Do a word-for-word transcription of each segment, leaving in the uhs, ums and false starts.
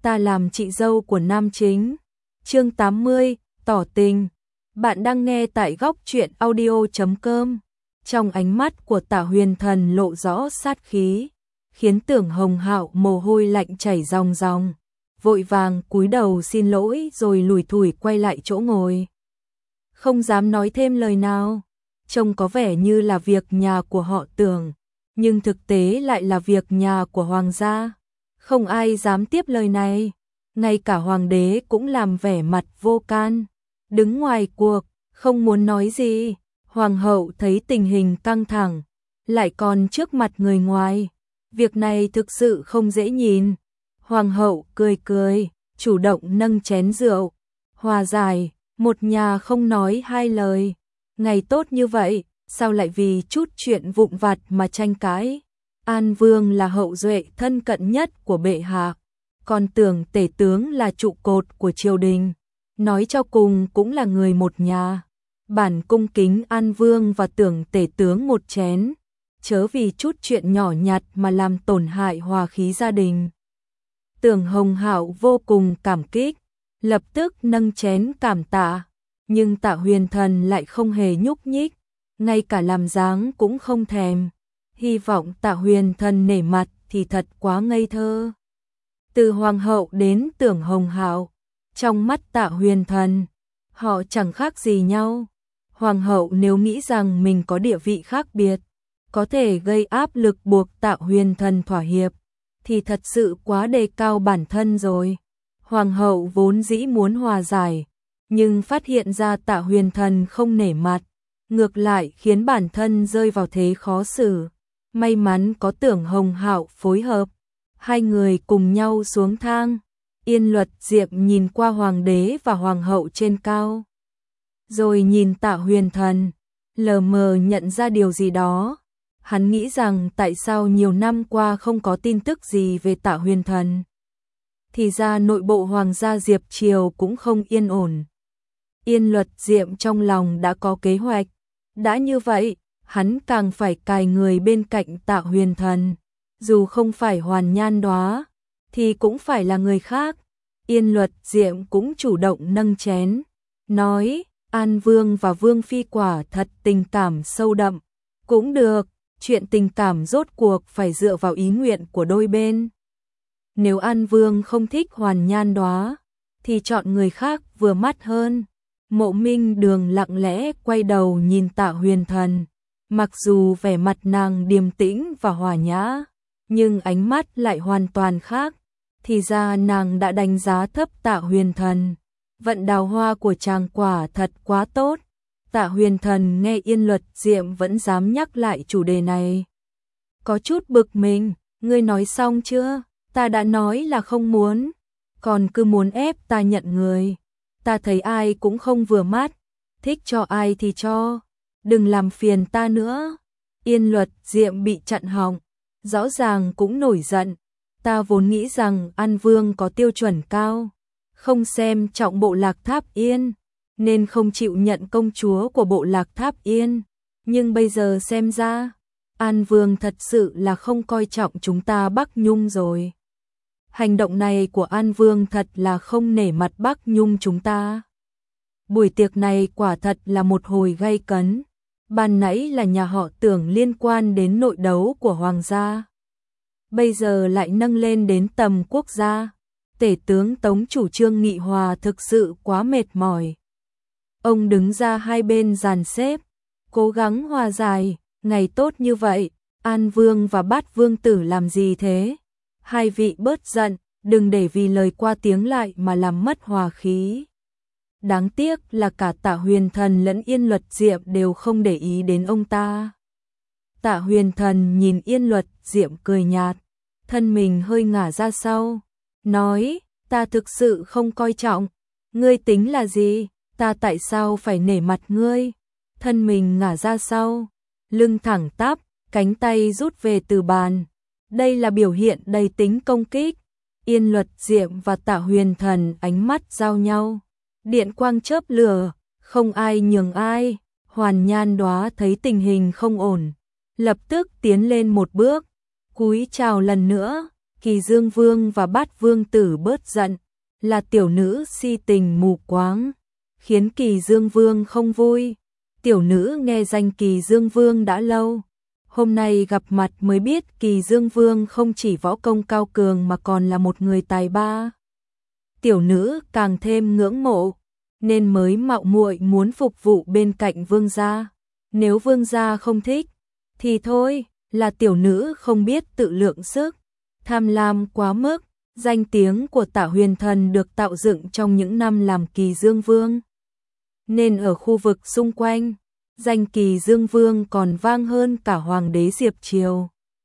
ta làm chị dâu của nam chính. Chương tám mươi, tỏ tình. Bạn đang nghe tại góc truyện audio chấm com. Trong ánh mắt của Tạ Huyền Thần lộ rõ sát khí, khiến Tưởng Hồng Hạo mồ hôi lạnh chảy ròng ròng, vội vàng cúi đầu xin lỗi rồi lủi thủi quay lại chỗ ngồi. Không dám nói thêm lời nào, trông có vẻ như là việc nhà của họ Tưởng, nhưng thực tế lại là việc nhà của hoàng gia. Không ai dám tiếp lời này, ngay cả hoàng đế cũng làm vẻ mặt vô can, đứng ngoài cuộc, không muốn nói gì. Hoàng hậu thấy tình hình căng thẳng, lại còn trước mặt người ngoài, việc này thực sự không dễ nhìn. Hoàng hậu cười cười, chủ động nâng chén rượu, hòa giải, một nhà không nói hai lời. Ngày tốt như vậy, sao lại vì chút chuyện vụn vặt mà tranh cãi? An Vương là hậu duệ thân cận nhất của bệ hạ, còn Tưởng tể tướng là trụ cột của triều đình, nói cho cùng cũng là người một nhà. Bản cung kính An Vương và Tưởng tể tướng một chén, chớ vì chút chuyện nhỏ nhặt mà làm tổn hại hòa khí gia đình. Tưởng Hồng Hạo vô cùng cảm kích, lập tức nâng chén cảm tạ, nhưng Tạ Huyền Thần lại không hề nhúc nhích, ngay cả làm dáng cũng không thèm. Hy vọng Tạ Huyền Thần nể mặt thì thật quá ngây thơ. Từ hoàng hậu đến Tưởng Hồng Hạo, trong mắt Tạ Huyền Thần, họ chẳng khác gì nhau. Hoàng hậu nếu nghĩ rằng mình có địa vị khác biệt, có thể gây áp lực buộc Tạ Huyền Thần thỏa hiệp, thì thật sự quá đề cao bản thân rồi. Hoàng hậu vốn dĩ muốn hòa giải, nhưng phát hiện ra Tạ Huyền Thần không nể mặt, ngược lại khiến bản thân rơi vào thế khó xử. May mắn có Tưởng Hồng Hạo phối hợp, hai người cùng nhau xuống thang. Yên Luật Diệm nhìn qua hoàng đế và hoàng hậu trên cao, rồi nhìn Tạ Huyền Thần, lờ mờ nhận ra điều gì đó. Hắn nghĩ rằng tại sao nhiều năm qua không có tin tức gì về Tạ Huyền Thần. Thì ra nội bộ hoàng gia Diệp Triều cũng không yên ổn. Yên Luật Diệm trong lòng đã có kế hoạch, đã như vậy, hắn càng phải cài người bên cạnh Tạ Huyền Thần, dù không phải Hoàn Nhan Đóa, thì cũng phải là người khác. Yên Luật Diệm cũng chủ động nâng chén, nói, An Vương và Vương Phi quả thật tình cảm sâu đậm. Cũng được, chuyện tình cảm rốt cuộc phải dựa vào ý nguyện của đôi bên. Nếu An Vương không thích Hoàn Nhan Đóa, thì chọn người khác vừa mắt hơn. Mộ Minh Đường lặng lẽ quay đầu nhìn Tạ Huyền Thần, mặc dù vẻ mặt nàng điềm tĩnh và hòa nhã, nhưng ánh mắt lại hoàn toàn khác. Thì ra nàng đã đánh giá thấp Tạ Huyền Thần. Vận đào hoa của chàng quả thật quá tốt. Tạ Huyền Thần nghe Yên Luật Diệm vẫn dám nhắc lại chủ đề này, có chút bực mình. Ngươi nói xong chưa? Ta đã nói là không muốn, còn cứ muốn ép ta nhận người. Ta thấy ai cũng không vừa mắt, thích cho ai thì cho, đừng làm phiền ta nữa. Yên Luật Diệm bị chặn họng, rõ ràng cũng nổi giận. Ta vốn nghĩ rằng An Vương có tiêu chuẩn cao, không xem trọng bộ Lạc Tháp Yên, nên không chịu nhận công chúa của bộ Lạc Tháp Yên. Nhưng bây giờ xem ra, An Vương thật sự là không coi trọng chúng ta Bắc Nhung rồi. Hành động này của An Vương thật là không nể mặt Bắc Nhung chúng ta. Buổi tiệc này quả thật là một hồi gay cấn. Ban nãy là nhà họ Tưởng liên quan đến nội đấu của hoàng gia, bây giờ lại nâng lên đến tầm quốc gia. Tể tướng Tống chủ trương nghị hòa thực sự quá mệt mỏi. Ông đứng ra hai bên dàn xếp, cố gắng hòa giải. Ngày tốt như vậy, An Vương và Bát Vương tử làm gì thế? Hai vị bớt giận, đừng để vì lời qua tiếng lại mà làm mất hòa khí. Đáng tiếc là cả Tạ Huyền Thần lẫn Yên Luật Diệm đều không để ý đến ông ta. Tạ Huyền Thần nhìn Yên Luật Diệm cười nhạt, thân mình hơi ngả ra sau, nói, ta thực sự không coi trọng. Ngươi tính là gì? Ta tại sao phải nể mặt ngươi? Thân mình ngả ra sau, lưng thẳng tắp, cánh tay rút về từ bàn. Đây là biểu hiện đầy tính công kích. Yên Luật Diệm và Tạ Huyền Thần ánh mắt giao nhau, điện quang chớp lửa, không ai nhường ai. Hoàn Nhan Đóa thấy tình hình không ổn, lập tức tiến lên một bước, cúi chào lần nữa. Kỳ Dương Vương và Bát Vương tử bớt giận, là tiểu nữ si tình mù quáng, khiến Kỳ Dương Vương không vui. Tiểu nữ nghe danh Kỳ Dương Vương đã lâu, hôm nay gặp mặt mới biết Kỳ Dương Vương không chỉ võ công cao cường mà còn là một người tài ba. Tiểu nữ càng thêm ngưỡng mộ, nên mới mạo muội muốn phục vụ bên cạnh vương gia. Nếu vương gia không thích, thì thôi, là tiểu nữ không biết tự lượng sức, tham lam quá mức. Danh tiếng của Tạ Huyền Thần được tạo dựng trong những năm làm Kỳ Dương Vương, nên ở khu vực xung quanh, danh Kỳ Dương Vương còn vang hơn cả Hoàng đế Diệp Triều.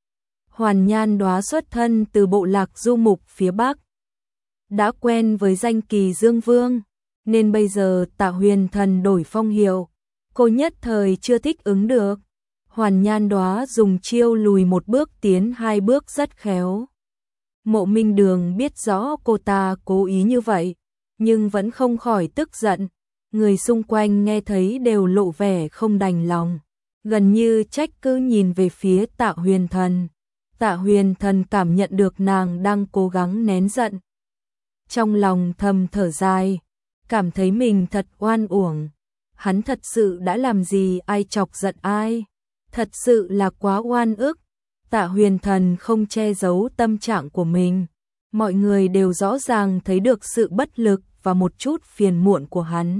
Hoàn Nhan Đóa xuất thân từ bộ lạc du mục phía Bắc, đã quen với danh Kỳ Dương Vương, nên bây giờ Tạ Huyền Thần đổi phong hiệu, cô nhất thời chưa thích ứng được. Hoàn Nhan Đóa dùng chiêu lùi một bước tiến hai bước rất khéo. Mộ Minh Đường biết rõ cô ta cố ý như vậy, nhưng vẫn không khỏi tức giận. Người xung quanh nghe thấy đều lộ vẻ không đành lòng, gần như trách cứ nhìn về phía Tạ Huyền Thần. Tạ Huyền Thần cảm nhận được nàng đang cố gắng nén giận, trong lòng thầm thở dài, cảm thấy mình thật oan uổng. Hắn thật sự đã làm gì ai chọc giận ai, thật sự là quá oan ức. Tạ Huyền Thần không che giấu tâm trạng của mình, mọi người đều rõ ràng thấy được sự bất lực và một chút phiền muộn của hắn.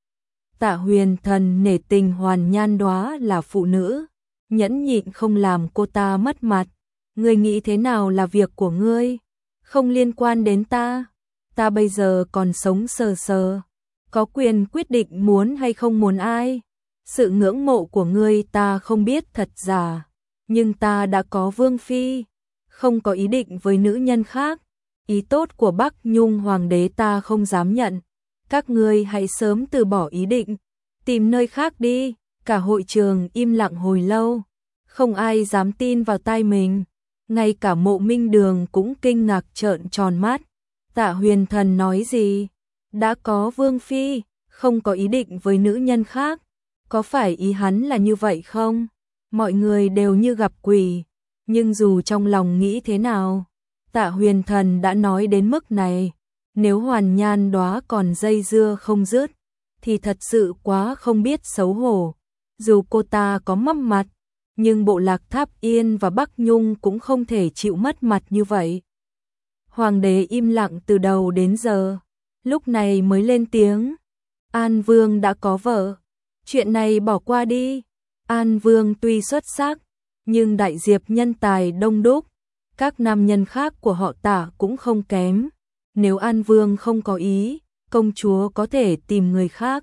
Tạ Huyền Thần nể tình Hoàn Nhan Đóa là phụ nữ, nhẫn nhịn không làm cô ta mất mặt. Ngươi nghĩ thế nào là việc của ngươi, không liên quan đến ta. Ta bây giờ còn sống sờ sờ, có quyền quyết định muốn hay không muốn ai. Sự ngưỡng mộ của ngươi ta không biết thật giả, nhưng ta đã có vương phi, không có ý định với nữ nhân khác. Ý tốt của Bắc Nhung hoàng đế ta không dám nhận, các ngươi hãy sớm từ bỏ ý định, tìm nơi khác đi. Cả hội trường im lặng hồi lâu, không ai dám tin vào tai mình, ngay cả Mộ Minh Đường cũng kinh ngạc trợn tròn mắt. Tạ Huyền Thần nói gì? Đã có vương phi, không có ý định với nữ nhân khác, có phải ý hắn là như vậy không? Mọi người đều như gặp quỷ, nhưng dù trong lòng nghĩ thế nào, Tạ Huyền Thần đã nói đến mức này, nếu Hoàn Nhan Đóa còn dây dưa không dứt, thì thật sự quá không biết xấu hổ. Dù cô ta có mất mặt, nhưng bộ lạc Tháp Yên và Bắc Nhung cũng không thể chịu mất mặt như vậy. Hoàng đế im lặng từ đầu đến giờ, lúc này mới lên tiếng. An Vương đã có vợ, chuyện này bỏ qua đi. An Vương tuy xuất sắc, nhưng đại diệp nhân tài đông đúc, các nam nhân khác của họ Tạ cũng không kém. Nếu An Vương không có ý, công chúa có thể tìm người khác.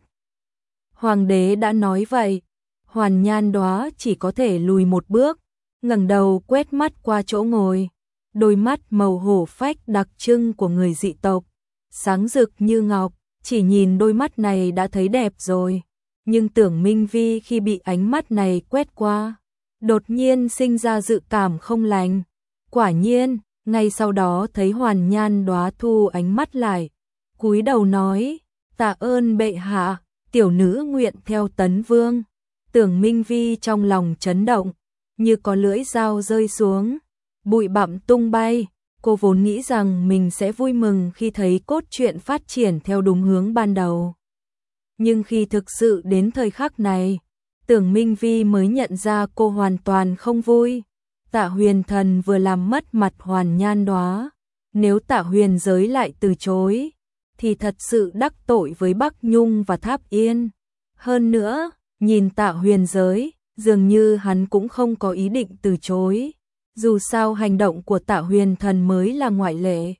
Hoàng đế đã nói vậy, Hoàn Nhan Đóa chỉ có thể lùi một bước, ngẩng đầu quét mắt qua chỗ ngồi. Đôi mắt màu hổ phách đặc trưng của người dị tộc, sáng rực như ngọc, chỉ nhìn đôi mắt này đã thấy đẹp rồi. Nhưng Tưởng Minh Vi khi bị ánh mắt này quét qua, đột nhiên sinh ra dự cảm không lành. Quả nhiên, ngay sau đó thấy Hoàn Nhan Đóa thu ánh mắt lại, cúi đầu nói, tạ ơn bệ hạ, tiểu nữ nguyện theo Tấn Vương. Tưởng Minh Vi trong lòng chấn động, như có lưỡi dao rơi xuống, bụi bặm tung bay. Cô vốn nghĩ rằng mình sẽ vui mừng khi thấy cốt truyện phát triển theo đúng hướng ban đầu. Nhưng khi thực sự đến thời khắc này, Tưởng Minh Vi mới nhận ra cô hoàn toàn không vui. Tạ Huyền Thần vừa làm mất mặt Hoàn Nhan Đóa, nếu Tạ Huyền Giới lại từ chối, thì thật sự đắc tội với Bắc Nhung và Tháp Yên. Hơn nữa, nhìn Tạ Huyền Giới, dường như hắn cũng không có ý định từ chối. Dù sao hành động của Tạ Huyền Thần mới là ngoại lệ.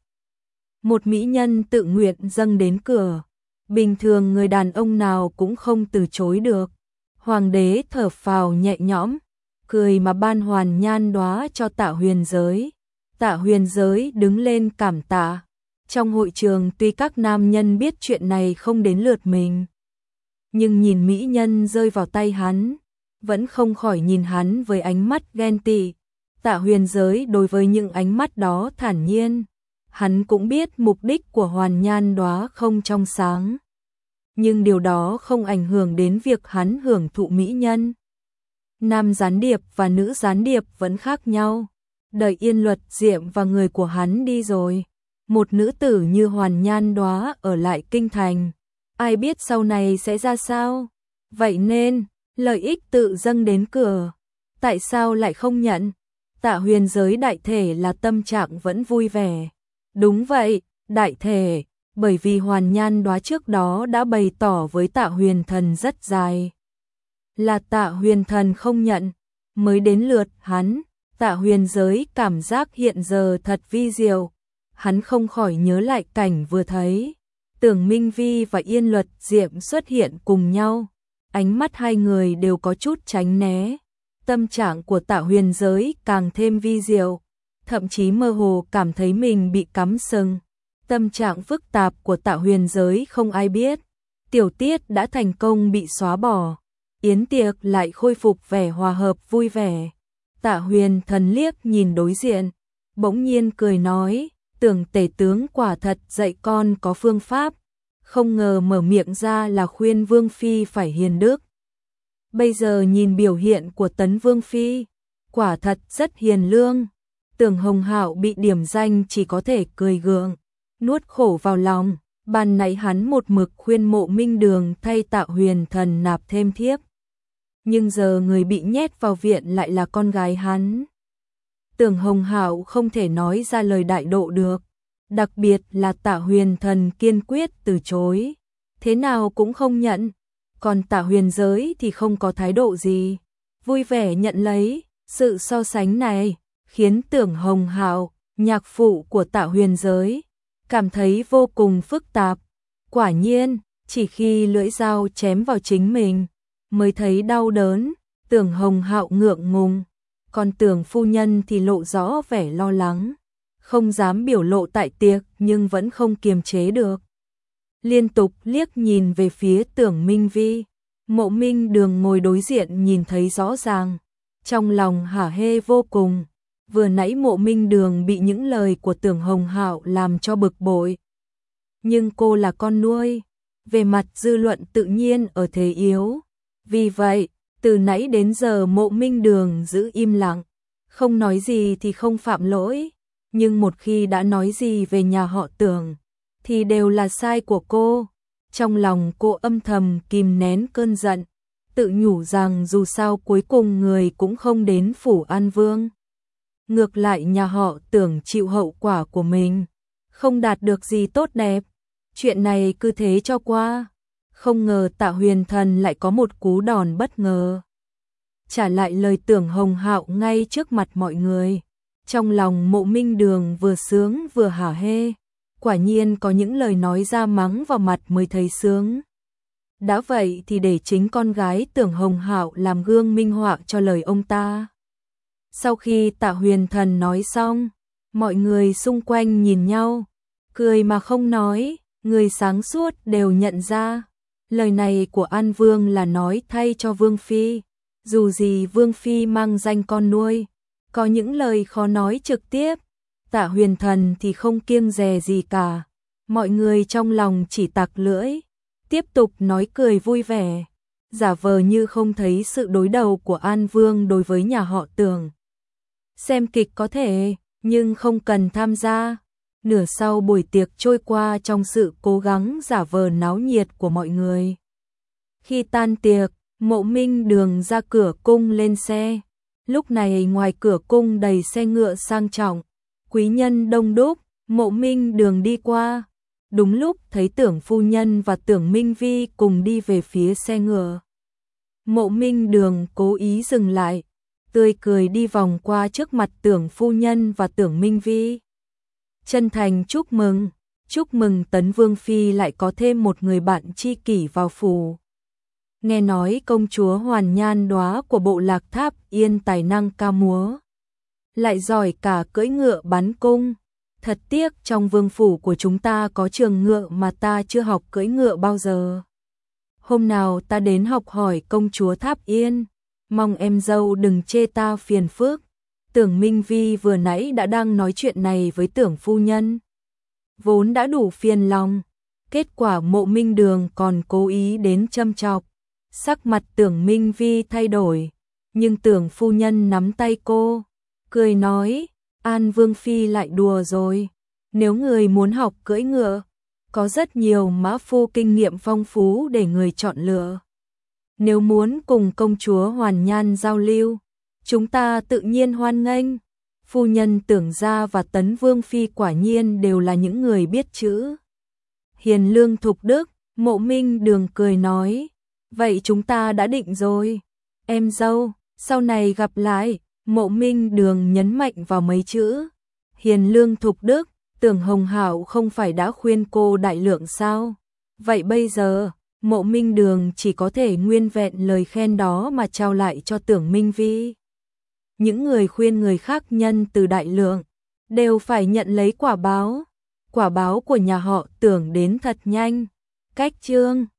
Một mỹ nhân tự nguyện dâng đến cửa, bình thường người đàn ông nào cũng không từ chối được. Hoàng đế thở phào nhẹ nhõm, cười mà ban Hoàn Nhan Đóa cho Tạ Huyền Giới. Tạ Huyền Giới đứng lên cảm tạ. Trong hội trường tuy các nam nhân biết chuyện này không đến lượt mình, nhưng nhìn mỹ nhân rơi vào tay hắn, vẫn không khỏi nhìn hắn với ánh mắt ghen tị. Tạ Huyền Giới đối với những ánh mắt đó thản nhiên, hắn cũng biết mục đích của Hoàn Nhan Đóa không trong sáng, nhưng điều đó không ảnh hưởng đến việc hắn hưởng thụ mỹ nhân. Nam gián điệp và nữ gián điệp vẫn khác nhau, đợi Yên Luật Diệm và người của hắn đi rồi, một nữ tử như Hoàn Nhan Đóa ở lại kinh thành, ai biết sau này sẽ ra sao? Vậy nên, lợi ích tự dâng đến cửa, tại sao lại không nhận? Tạ Huyền giới đại thể là tâm trạng vẫn vui vẻ. Đúng vậy, đại thể, bởi vì Hoàn Nhan Đóa trước đó đã bày tỏ với Tạ Huyền Thần rất dài. Là Tạ Huyền Thần không nhận, mới đến lượt hắn. Tạ Huyền giới cảm giác hiện giờ thật vi diệu, hắn không khỏi nhớ lại cảnh vừa thấy. Tưởng Minh Vi và Yên Luật Diệm xuất hiện cùng nhau, ánh mắt hai người đều có chút tránh né. Tâm trạng của Tạ Huyền giới càng thêm vi diệu, thậm chí mơ hồ cảm thấy mình bị cắm sừng. Tâm trạng phức tạp của Tạ Huyền giới không ai biết. Tiểu tiết đã thành công bị xóa bỏ, yến tiệc lại khôi phục vẻ hòa hợp vui vẻ. Tạ Huyền Thần liếc nhìn đối diện, bỗng nhiên cười nói, Tưởng tể tướng quả thật dạy con có phương pháp, không ngờ mở miệng ra là khuyên Vương Phi phải hiền đức. Bây giờ nhìn biểu hiện của Tấn Vương Phi, quả thật rất hiền lương. Tưởng Hồng Hạo bị điểm danh chỉ có thể cười gượng, nuốt khổ vào lòng. Ban nãy hắn một mực khuyên Mộ Minh Đường thay Tạ Huyền Thần nạp thêm thiếp, nhưng giờ người bị nhét vào viện lại là con gái hắn. Tưởng Hồng Hạo không thể nói ra lời đại độ được, đặc biệt là Tạ Huyền Thần kiên quyết từ chối, thế nào cũng không nhận. Còn Tạ Huyền giới thì không có thái độ gì, vui vẻ nhận lấy. Sự so sánh này khiến Tưởng Hồng Hạo, nhạc phụ của Tạ Huyền giới, cảm thấy vô cùng phức tạp. Quả nhiên, chỉ khi lưỡi dao chém vào chính mình mới thấy đau đớn. Tưởng Hồng Hạo ngượng ngùng, còn Tưởng phu nhân thì lộ rõ vẻ lo lắng, không dám biểu lộ tại tiệc nhưng vẫn không kiềm chế được, liên tục liếc nhìn về phía Tưởng Minh Vi. Mộ Minh Đường ngồi đối diện nhìn thấy rõ ràng, trong lòng hả hê vô cùng. Vừa nãy Mộ Minh Đường bị những lời của Tưởng Hồng Hạo làm cho bực bội, nhưng cô là con nuôi, về mặt dư luận tự nhiên ở thế yếu. Vì vậy, từ nãy đến giờ Mộ Minh Đường giữ im lặng, không nói gì thì không phạm lỗi, nhưng một khi đã nói gì về nhà họ Tưởng thì đều là sai của cô. Trong lòng cô âm thầm kìm nén cơn giận, tự nhủ rằng dù sao cuối cùng người cũng không đến phủ An Vương. Ngược lại nhà họ Tưởng chịu hậu quả của mình, không đạt được gì tốt đẹp. Chuyện này cứ thế cho qua. Không ngờ Tạ Huyền Thần lại có một cú đòn bất ngờ, trả lại lời Tưởng Hồng Hạo ngay trước mặt mọi người. Trong lòng Mộ Minh Đường vừa sướng vừa hả hê, quả nhiên có những lời nói ra mắng vào mặt mới thấy sướng. Đã vậy thì để chính con gái Tưởng Hồng Hạo làm gương minh họa cho lời ông ta. Sau khi Tạ Huyền Thần nói xong, mọi người xung quanh nhìn nhau, cười mà không nói. Người sáng suốt đều nhận ra, lời này của An Vương là nói thay cho Vương Phi. Dù gì Vương Phi mang danh con nuôi, có những lời khó nói trực tiếp. Tạ Huyền Thần thì không kiêng dè gì cả. Mọi người trong lòng chỉ tặc lưỡi, tiếp tục nói cười vui vẻ, giả vờ như không thấy sự đối đầu của An Vương đối với nhà họ Tưởng. Xem kịch có thể, nhưng không cần tham gia. Nửa sau buổi tiệc trôi qua trong sự cố gắng giả vờ náo nhiệt của mọi người. Khi tan tiệc, Mộ Minh Đường ra cửa cung lên xe. Lúc này ngoài cửa cung đầy xe ngựa sang trọng, quý nhân đông đúc. Mộ Minh Đường đi qua, đúng lúc thấy Tưởng phu nhân và Tưởng Minh Vi cùng đi về phía xe ngựa. Mộ Minh Đường cố ý dừng lại, tươi cười đi vòng qua trước mặt Tưởng phu nhân và Tưởng Minh Vi. Chân thành chúc mừng, chúc mừng Tấn Vương Phi lại có thêm một người bạn tri kỷ vào phủ. Nghe nói công chúa Hoàn Nhan Đóa của bộ Lạc Tháp Yên tài năng ca múa, lại giỏi cả cưỡi ngựa bắn cung. Thật tiếc trong vương phủ của chúng ta có trường ngựa mà ta chưa học cưỡi ngựa bao giờ. Hôm nào ta đến học hỏi công chúa Tháp Yên, mong em dâu đừng chê ta phiền phức. Tưởng Minh Vi vừa nãy đã đang nói chuyện này với Tưởng phu nhân, vốn đã đủ phiền lòng, kết quả Mộ Minh Đường còn cố ý đến châm chọc. Sắc mặt Tưởng Minh Vi thay đổi, nhưng Tưởng phu nhân nắm tay cô, cười nói, An Vương Phi lại đùa rồi. Nếu người muốn học cưỡi ngựa, có rất nhiều mã phu kinh nghiệm phong phú để người chọn lựa. Nếu muốn cùng công chúa Hoàn Nhan giao lưu, chúng ta tự nhiên hoan nghênh. Phu nhân Tưởng Gia và Tấn Vương Phi quả nhiên đều là những người biết chữ. Hiền lương thục đức, Mộ Minh Đường cười nói, vậy chúng ta đã định rồi. Em dâu, sau này gặp lại. Mộ Minh Đường nhấn mạnh vào mấy chữ. Hiền lương thục đức, Tưởng Hồng Hạo không phải đã khuyên cô đại lượng sao? Vậy bây giờ, Mộ Minh Đường chỉ có thể nguyên vẹn lời khen đó mà trao lại cho Tưởng Minh Vi. Những người khuyên người khác nhân từ đại lượng, đều phải nhận lấy quả báo. Quả báo của nhà họ Tưởng đến thật nhanh. Cách chương